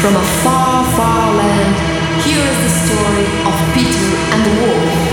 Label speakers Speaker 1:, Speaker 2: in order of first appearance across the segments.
Speaker 1: from a far, far land. Here is the story of Peter and the wolf.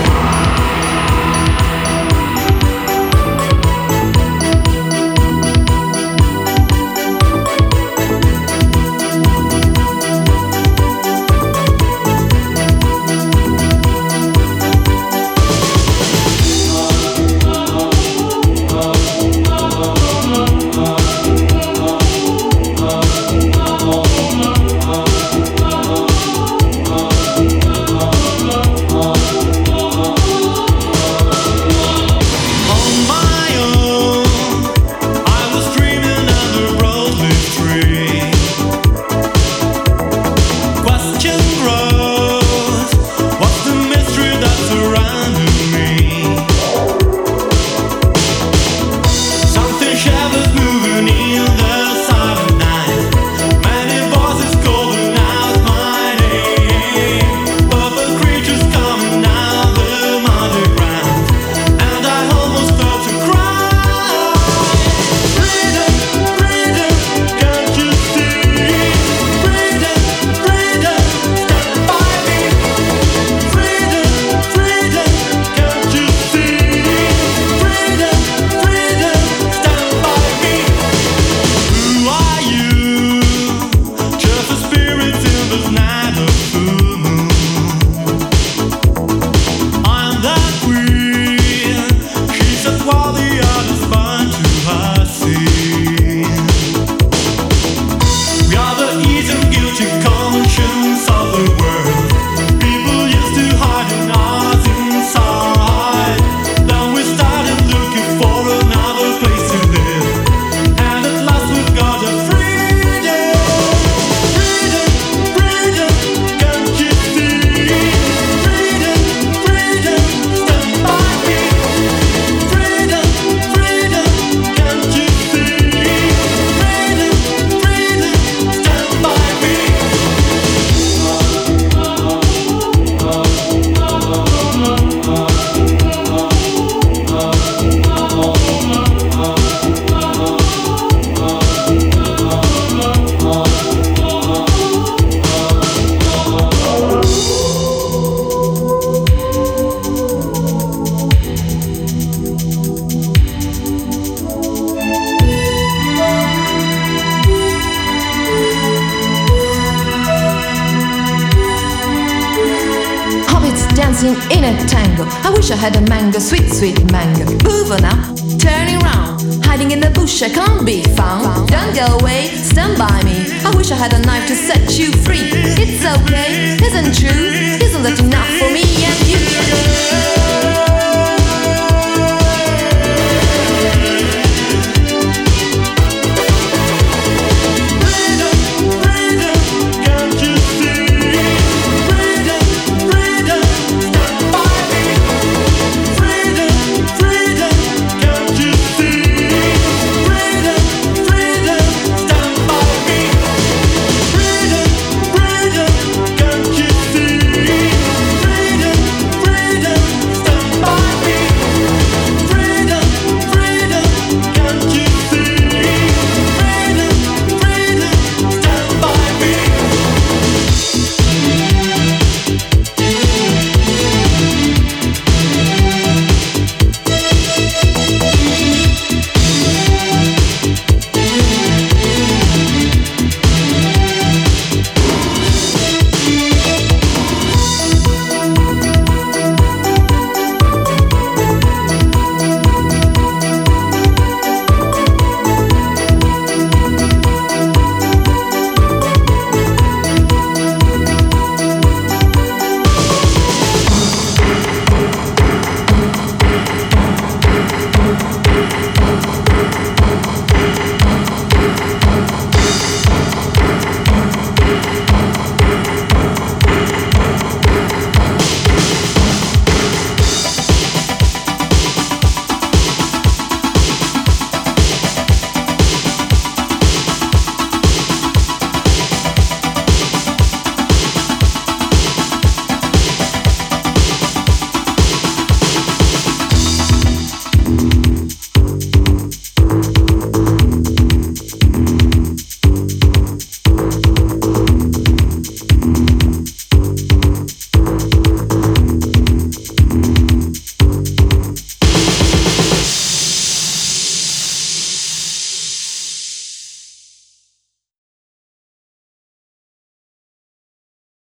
Speaker 2: In a tango, I wish I had a mango, sweet, sweet mango. Moving up, turning round, hiding in the bush, I can't be found. Don't go away, stand by me. I wish I had a knife to set you free. It's okay, isn't true? Isn't that enough for